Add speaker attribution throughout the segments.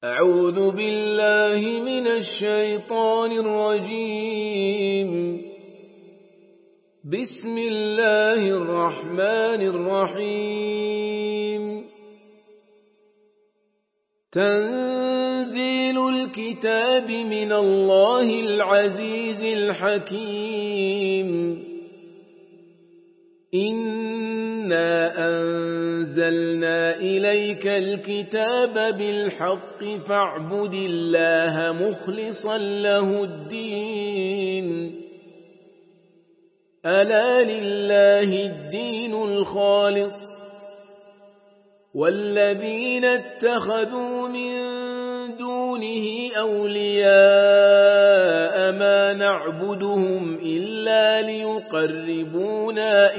Speaker 1: أعوذ بالله من الشيطان الرجيم. بسم الله الرحمن الرحيم. تنزيل الكتاب من الله العزيز الحكيم. إنا أنزلنا إليك الكتاب بالحق فاعبد الله مخلصا له الدين. ألا لله الدين الخالص والذين اتخذوا من دونه أولياء ما نعبدهم إلا ليقربونا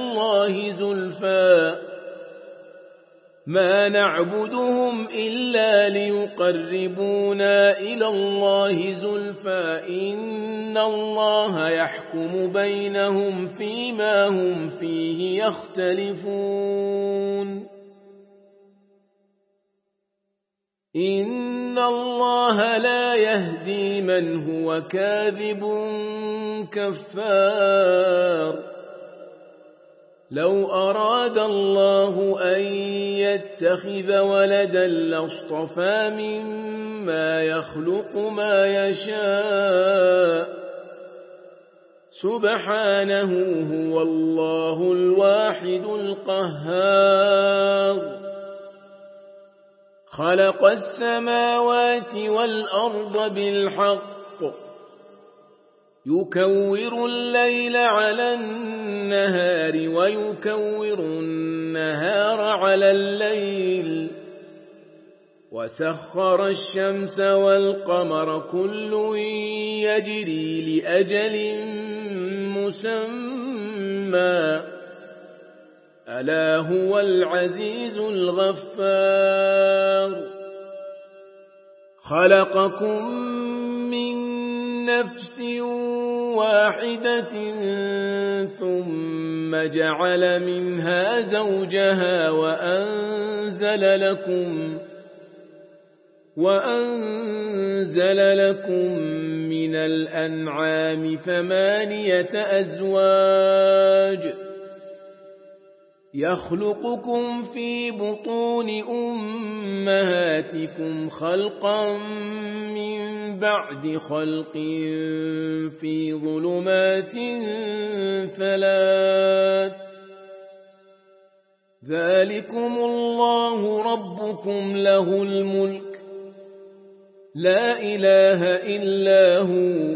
Speaker 1: إلى الله زلفى إن الله يحكم بينهم فيما هم فيه يختلفون. إن الله لا يهدي من هو كاذب كفار. لو أراد الله أن يتخذ ولدا لاصطفى مما يخلق ما يشاء سبحانه هو الله الواحد القهار. خلق السماوات والأرض بالحق يكور الليل على النهار ويكور النهار على الليل وسخر الشمس والقمر كل يجري لأجل مسمى ألا هو العزيز الغفار. خلقكم من نفس واحدة ثم جعل منها زوجها وأنزل لكم من الأنعام 8 أزواج يخلقكم في بطون أمهاتكم خلقا من بعد خلق في ظلمات 3 ذلكم الله ربكم له الملك لا إله إلا هو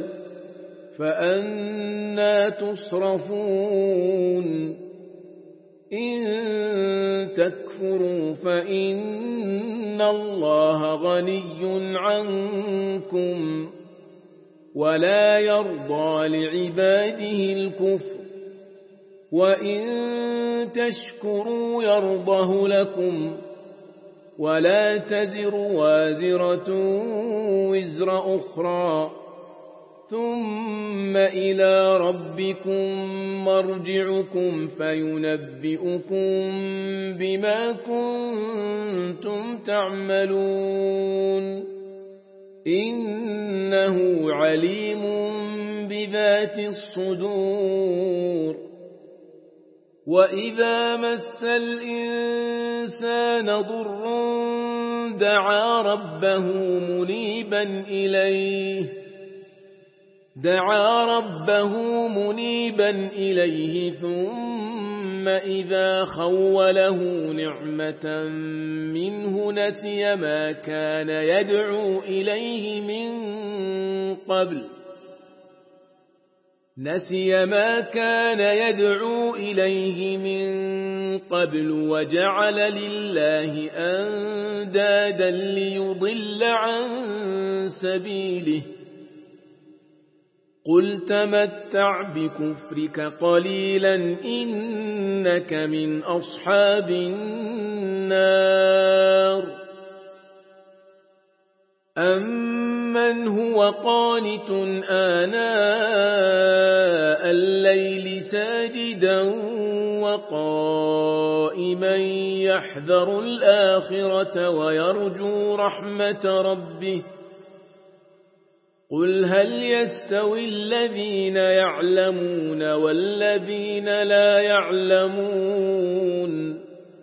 Speaker 1: فأنى تصرفون. إن تكفروا فإن الله غني عنكم ولا يرضى لعباده الكفر وإن تشكروا يرضه لكم ولا تزر وازرة وزر أخرى ثم إلى ربكم مرجعكم فينبئكم بما كنتم تعملون. إنه عليم بذات الصدور. وإذا مس الإنسان ضر دعا ربه منيبا إليه ثم إذا خوله نعمة منه نسي ما كان يدعو إليه من قبل وجعل لله أندادا ليضل عن سبيله. قل تمتع بكفرك قليلا إنك من أصحاب النار. أمن هو قانت آناء الليل ساجدا اللقاء من يحذر الآخرة ويرجو رحمة ربه قل هل يستوي الذين يعلمون والذين لا يعلمون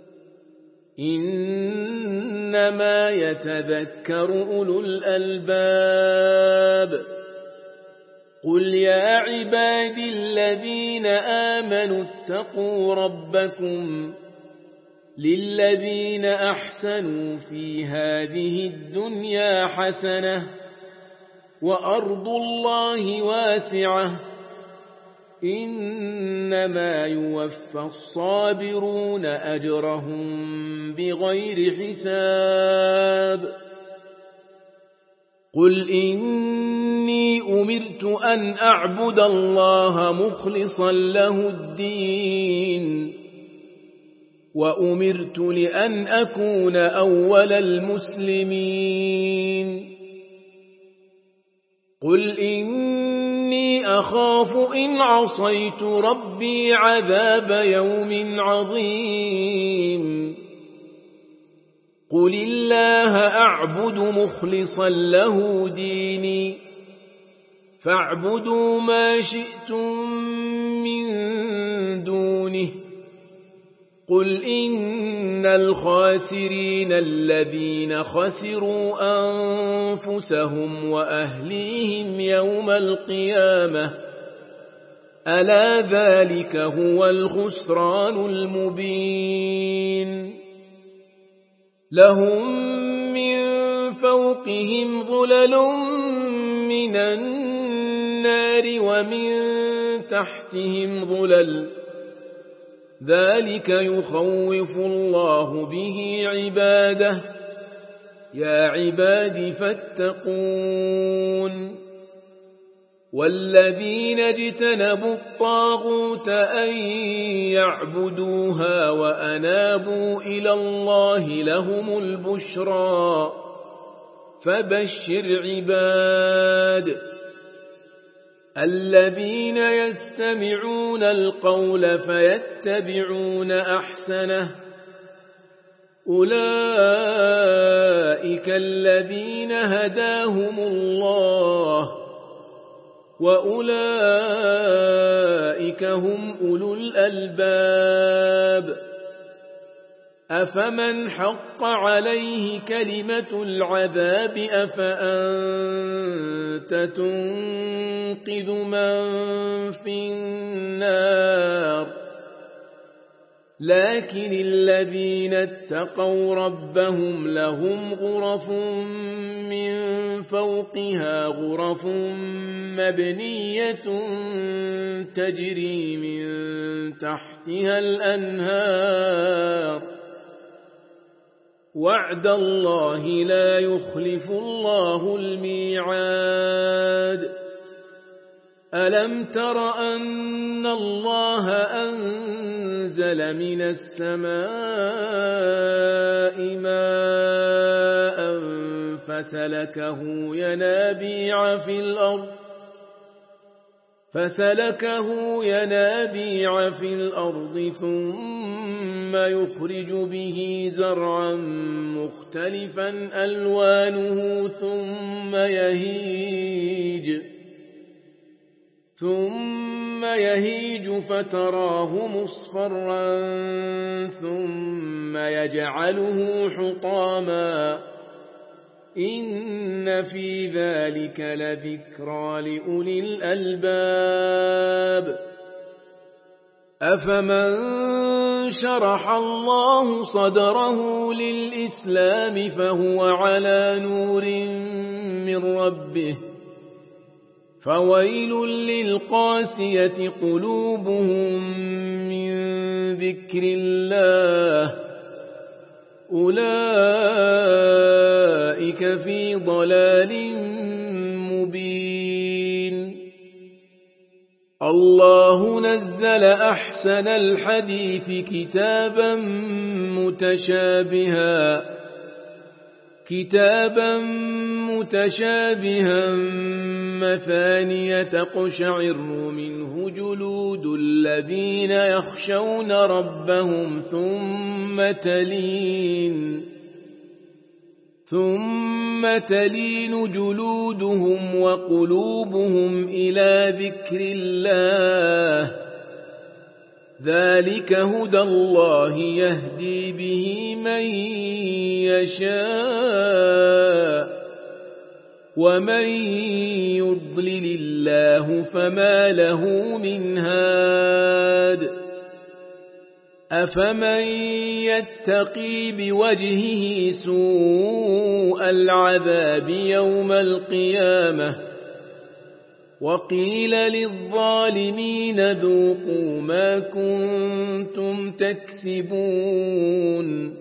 Speaker 1: إنما يتذكر أولو الألباب قل يا عبادي الذين آمنوا اتقوا ربكم للذين أحسنوا في هذه الدنيا حسنة وأرض الله واسعة إنما يوفى الصابرون أجرهم بغير حساب قل إني أمرت أن أعبد الله مخلصا له الدين وأمرت لأن أكون أول المسلمين قل إني أخاف إن عصيت ربي عذاب يوم عظيم قل الله أعبد مخلصا له ديني فاعبدوا ما شئتم من دونه قل إن الخاسرين الذين خسروا أنفسهم وأهليهم يوم القيامة ألا ذلك هو الخسران المبين لهم من فوقهم ظلل من النار ومن تحتهم ظلل ذلك يخوف الله به عباده يا عباد فاتقون والذين اجتنبوا الطاغوت أن يعبدوها وأنابوا إلى الله لهم البشرى فبشر عباد الذين يستمعون القول فيتبعون أحسنه أولئك الذين هداهم الله وأولئك هم أولو الألباب أفمن حق عليه كلمة العذاب أفأنت تنقذ من في النار لكن الذين اتقوا ربهم لهم غرف من فوقها غرف مبنية تجري من تحتها الأنهار وعد الله لا يخلف الله الميعاد ألم تر أن الله أنزل من السماء ماء فسلكه ينابيع في الأرض ثم يخرج به زرعا مختلفا ألوانه ثم يهيج فتراه مصفرا ثم يجعله حطاما إن في ذلك لذكرى لأولي الألباب أفمن شرح الله صدره للإسلام فهو على نور من ربه فويل للقاسية قلوبهم من ذكر الله أولئك في ضلال مبين الله نزل أحسن الحديث كتابا متشابها كتابا متشابها مثانية تقشعر منه جلود الذين يخشون ربهم ثم تلين جلودهم وقلوبهم إلى ذكر الله ذلك هدى الله يهدي به من يشاء ومن يضلل الله فما له من هاد أفمن يتقي بوجهه سوء العذاب يوم القيامة وقيل للظالمين ذوقوا ما كنتم تكسبون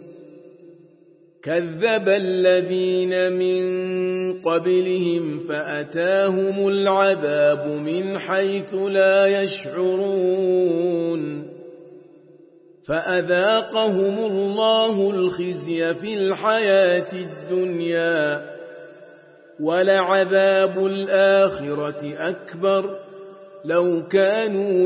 Speaker 1: كذب الذين من قبلهم فأتاهم العذاب من حيث لا يشعرون فأذاقهم الله الخزي في الحياة الدنيا ولعذاب الآخرة أكبر لو كانوا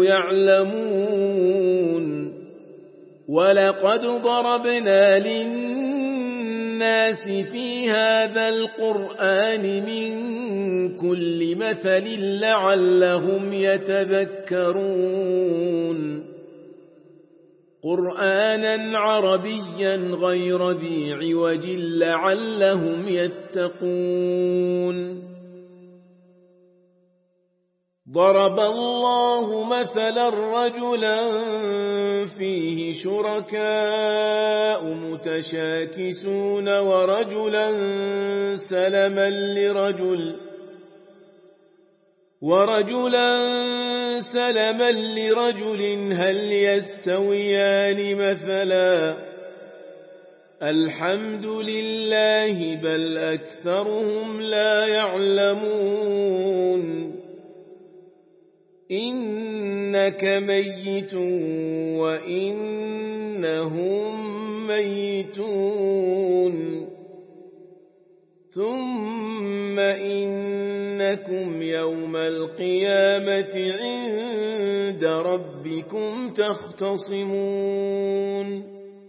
Speaker 1: يعلمون ولقد ضربنا للناس في هذا القرآن من كل مثل لعلهم يتذكرون قرآنا عربيا غير ذي عوج لعلهم يتقون ضرب الله مثلا رجلا فيه شركاء متشاكسون ورجلا سلما لرجل هل يستويان مثلا الحمد لله بل أكثرهم لا يعلمون إنك ميت وإنهم ميتون ثم إنكم يوم القيامة عند ربكم تختصمون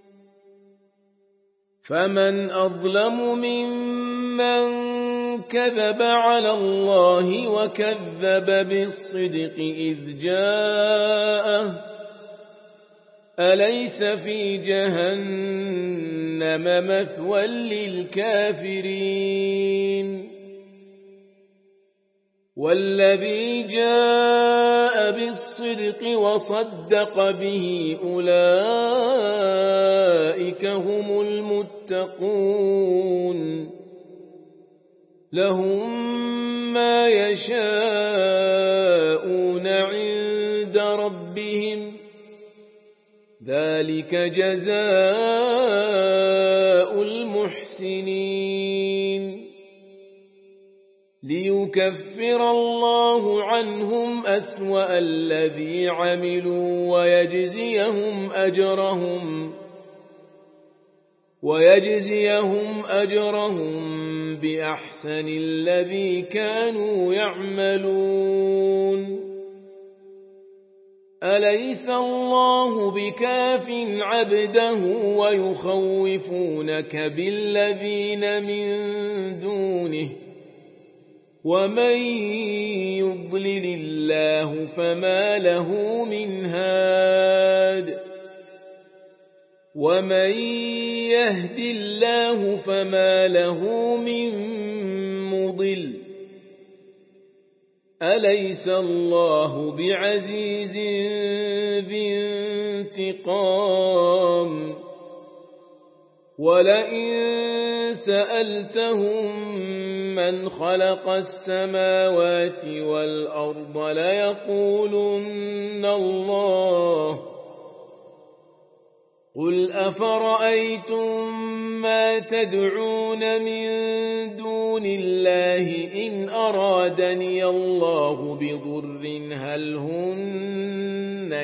Speaker 1: فمن أظلم ممن كذب على الله وكذب بالصدق إذ جاءه أليس في جهنم مثوى للكافرين والذي جاء بالصدق وصدق به أولئك هم المتقون لهم ما يشاءون عند ربهم ذلك جزاء المحسنين ليكفر الله عنهم أسوأ الذي عملوا ويجزيهم أجرهم بأحسن الذي كانوا يعملون أليس الله بكاف عبده ويخوفونك بالذين من دونه ومن يضلل الله فما له من هاد ومن يهد الله فما له من مضل أليس الله بعزيز ذي انتقام ولئن سألتهم من خلق السماوات والأرض ليقولن الله قل أفرأيتم ما تدعون من دون الله إن أرادني الله بضر هل هن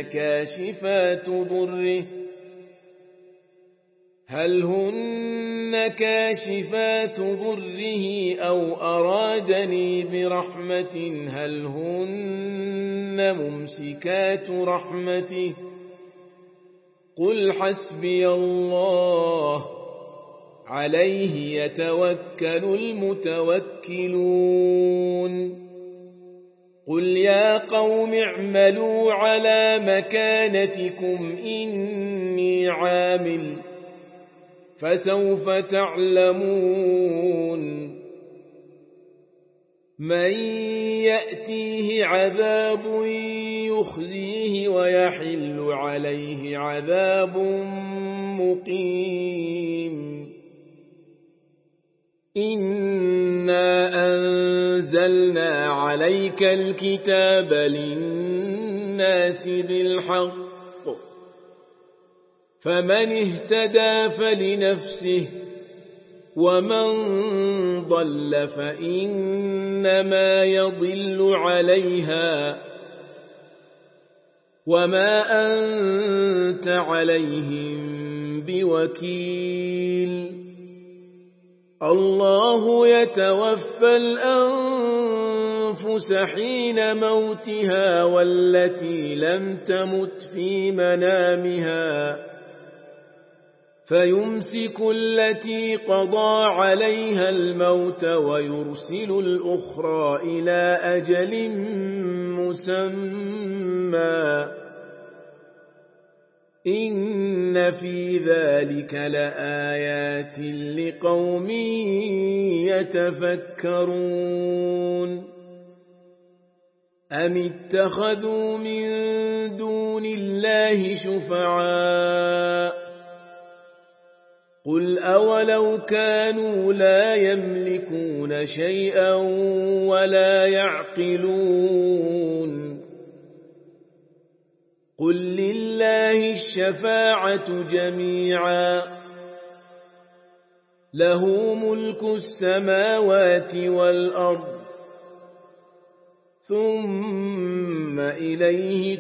Speaker 1: كاشفات ضره أو أرادني برحمة هل هن ممسكات رحمته قل حسبي الله عليه يتوكل المتوكلون قل يا قوم اعملوا على مكانتكم إني عامل فسوف تعلمون من يأتيه عذاب يخزيه ويحل عليه عذاب مقيم إنا أنزلنا عليك الكتاب للناس بالحق فمن اهتدى فلنفسه ومن ضل فإنما يضل عليها وما أنت عليهم بوكيل الله يتوفى الأنفس حين موتها والتي لم تمت في منامها فيمسك التي قضى عليها الموت ويرسل الأخرى إلى أجل مسمى إن في ذلك لآيات لقوم يتفكرون أم اتخذوا من دون الله شفعاء قل أولو كانوا لا يملكون شيئا ولا يعقلون قل لله الشفاعة جميعا له ملك السماوات والأرض ثم إليه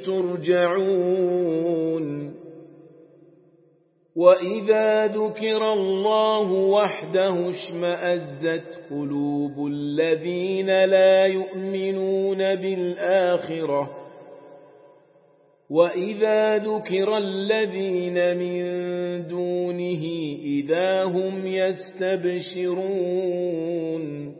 Speaker 1: ترجعون وإذا ذكر الله وحده اشمأزت قلوب الذين لا يؤمنون بالآخرة وإذا ذكر الذين من دونه إذا هم يستبشرون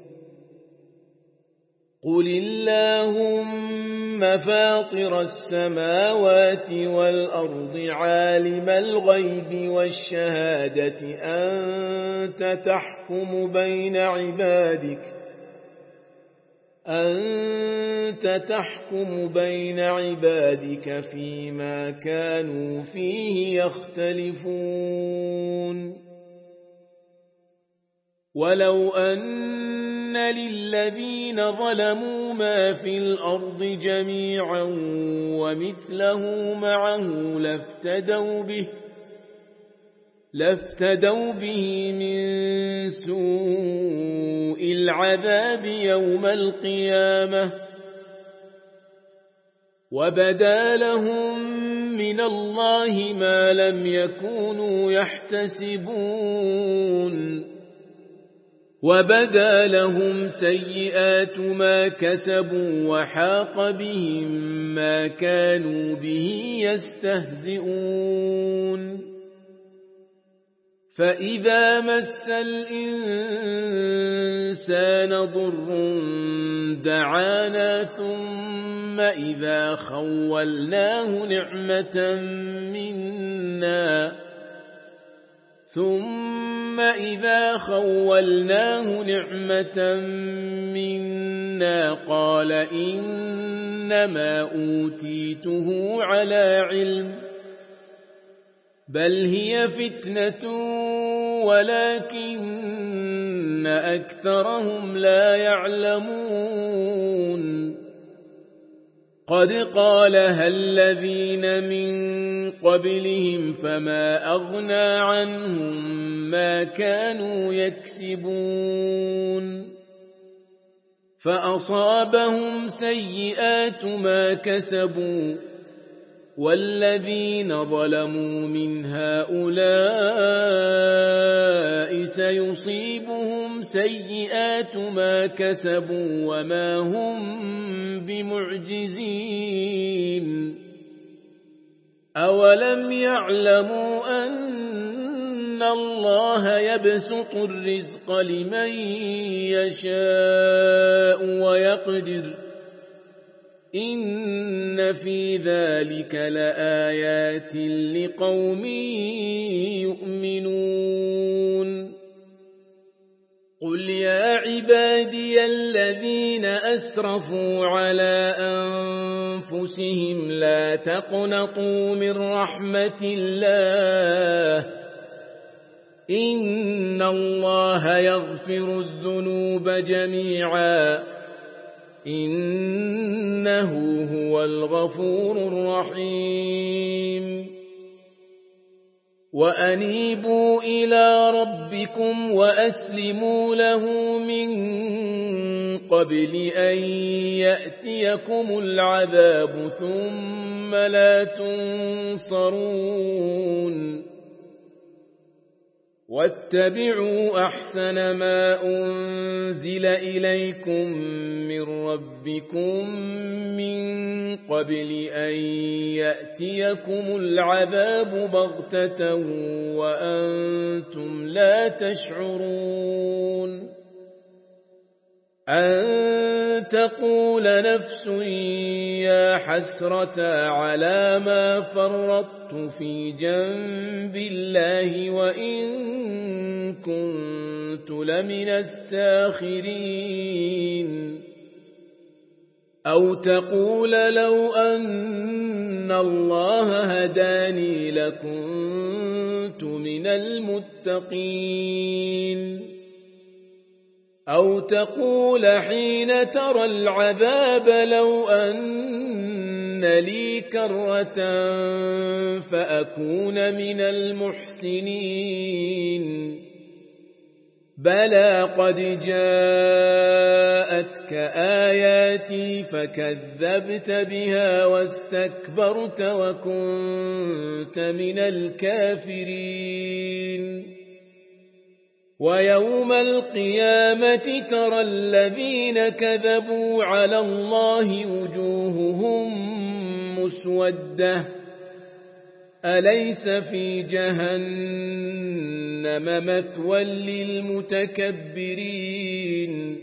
Speaker 1: قل اللهم فاطر السماوات والأرض عالم الغيب والشهادة أنت تحكم بين عبادك فيما كانوا فيه يختلفون ولو أن للذين ظلموا ما في الأرض جميعا ومثله معه لافتدوا به من سوء العذاب يوم القيامة وبدا لهم من الله ما لم يكونوا يحتسبون وبدا لهم سيئات ما كسبوا وحاق بهم ما كانوا به يستهزئون فإذا مس الإنسان ضر دعانا ثم إذا خولناه نعمة منا قال إنما أوتيته على علم بل هي فتنة ولكن أكثرهم لا يعلمون قد قالها الذين من قبلهم فما أغنى عنهم ما كانوا يكسبون فأصابهم سيئات ما كسبوا والذين ظلموا من هؤلاء سيصيبهم سيئات ما كسبوا وما هم بمعجزين أولم يعلموا أن الله يبسط الرزق لمن يشاء ويقدر إن في ذلك لآيات لقوم يؤمنون قل يا عبادي الذين أسرفوا على أنفسهم لا تقنطوا من رحمة الله إن الله يغفر الذنوب جميعا إنه هو الغفور الرحيم وأنيبوا إلى ربكم وأسلموا له من قبل أن يأتيكم العذاب ثم لا تنصرون واتبعوا أحسن ما أنزل إليكم من ربكم من قبل أن يأتيكم العذاب بغتة وأنتم لا تشعرون أن تقول نفس يا حسرة على ما فرطت في جنب الله وإن كنت لمن الساخرين أو تقول لو أن الله هداني لكنت من المتقين أو تقول حين ترى العذاب لو أن لي كرة فأكون من المحسنين بلى قد جاءتك آياتي فكذبت بها واستكبرت وكنت من الكافرين ويوم القيامة ترى الذين كذبوا على الله وجوههم مسودة أليس في جهنم مثوى للمتكبرين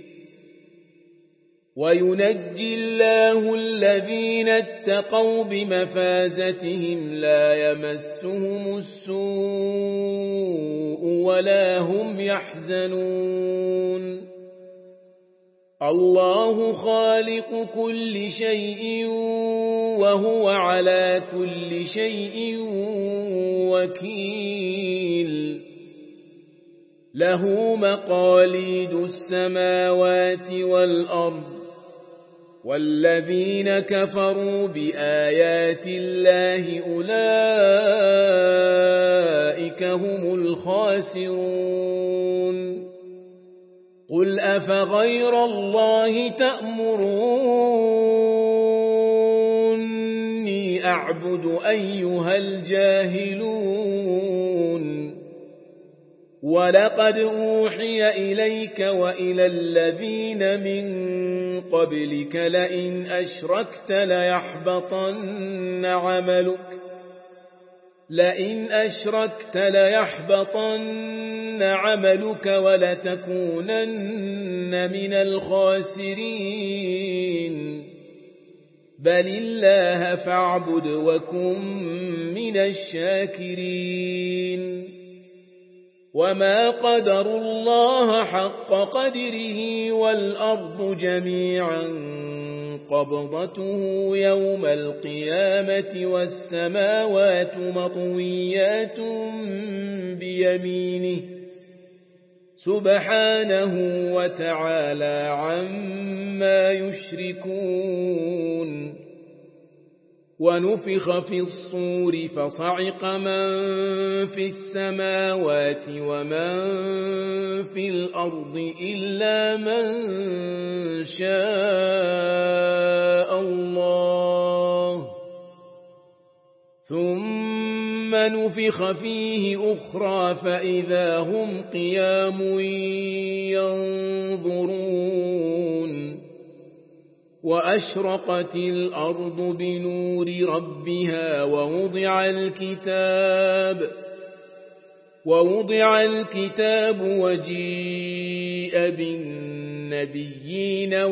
Speaker 1: وينجي الله الذين اتقوا بمفازتهم لا يمسهم السوء ولا هم يحزنون الله خالق كل شيء وهو على كل شيء وكيل له مقاليد السماوات والأرض والذين كفروا بآيات الله أولئك هم الخاسرون قل أفغير الله تأمروني أعبد أيها الجاهلون ولقد أوحي إليك وإلى الذين من قبلك لئن أشركت ليحبطن عملك ولتكونن من الخاسرين بل الله فاعبد وكن من الشاكرين وما قدروا الله حق قدره والأرض جميعا قبضته يوم القيامة والسماوات مطويات بيمينه سبحانه وتعالى عما يشركون ونفخ في الصور فصعق من في السماوات ومن في الأرض إلا من شاء الله فنفخ فيه أخرى فإذا هم قيام ينظرون وأشرقت الأرض بنور ربها ووضع الكتاب وجيء بالنبيين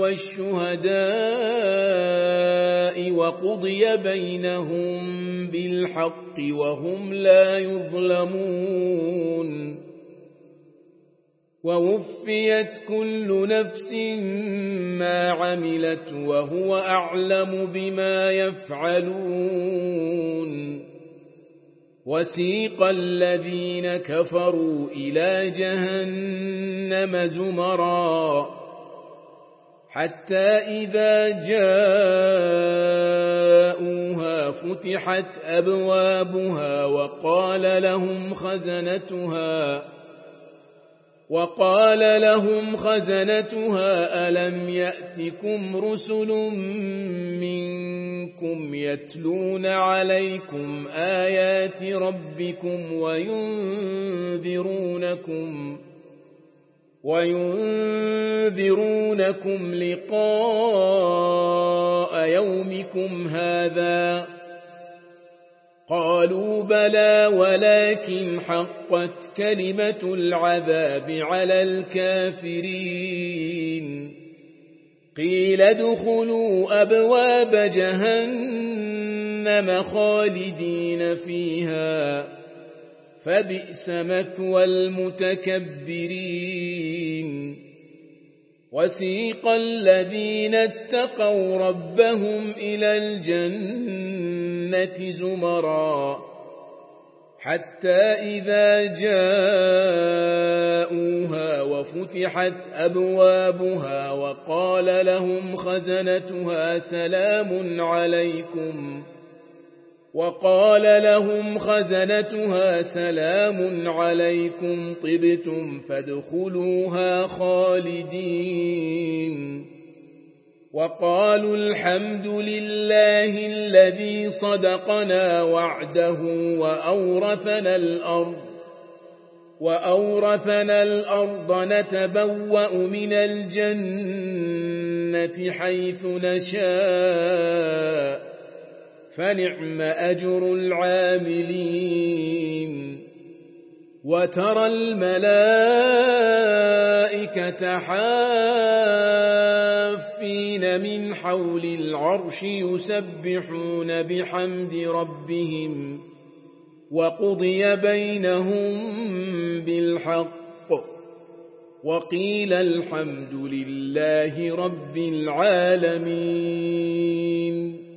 Speaker 1: والشهداء وقضي بينهم بالحق وهم لا يظلمون ووفيت كل نفس ما عملت وهو أعلم بما يفعلون وسيق الذين كفروا إلى جهنم زمرا حتى إذا جاءوها فتحت أبوابها وقال لهم خزنتها ألم يأتكم رسل منكم يتلون عليكم آيات ربكم وينذرونكم لقاء يومكم هذا قالوا بلى ولكن حقت كلمة العذاب على الكافرين قيل ادخلوا أبواب جهنم خالدين فيها فبئس مثوى المتكبرين وسيق الذين اتقوا ربهم إلى الجنة زمرا حتى إذا جاءوها وفتحت أبوابها وقال لهم خزنتها سلام عليكم طبتم فادخلوها خالدين وقالوا الحمد لله الذي صدقنا وعده وأورثنا الأرض نتبوأ من الجنة حيث نشاء فنعم أجر العاملين وترى الملائكة حافين من حول العرش يسبحون بحمد ربهم وقضي بينهم بالحق وقيل الحمد لله رب العالمين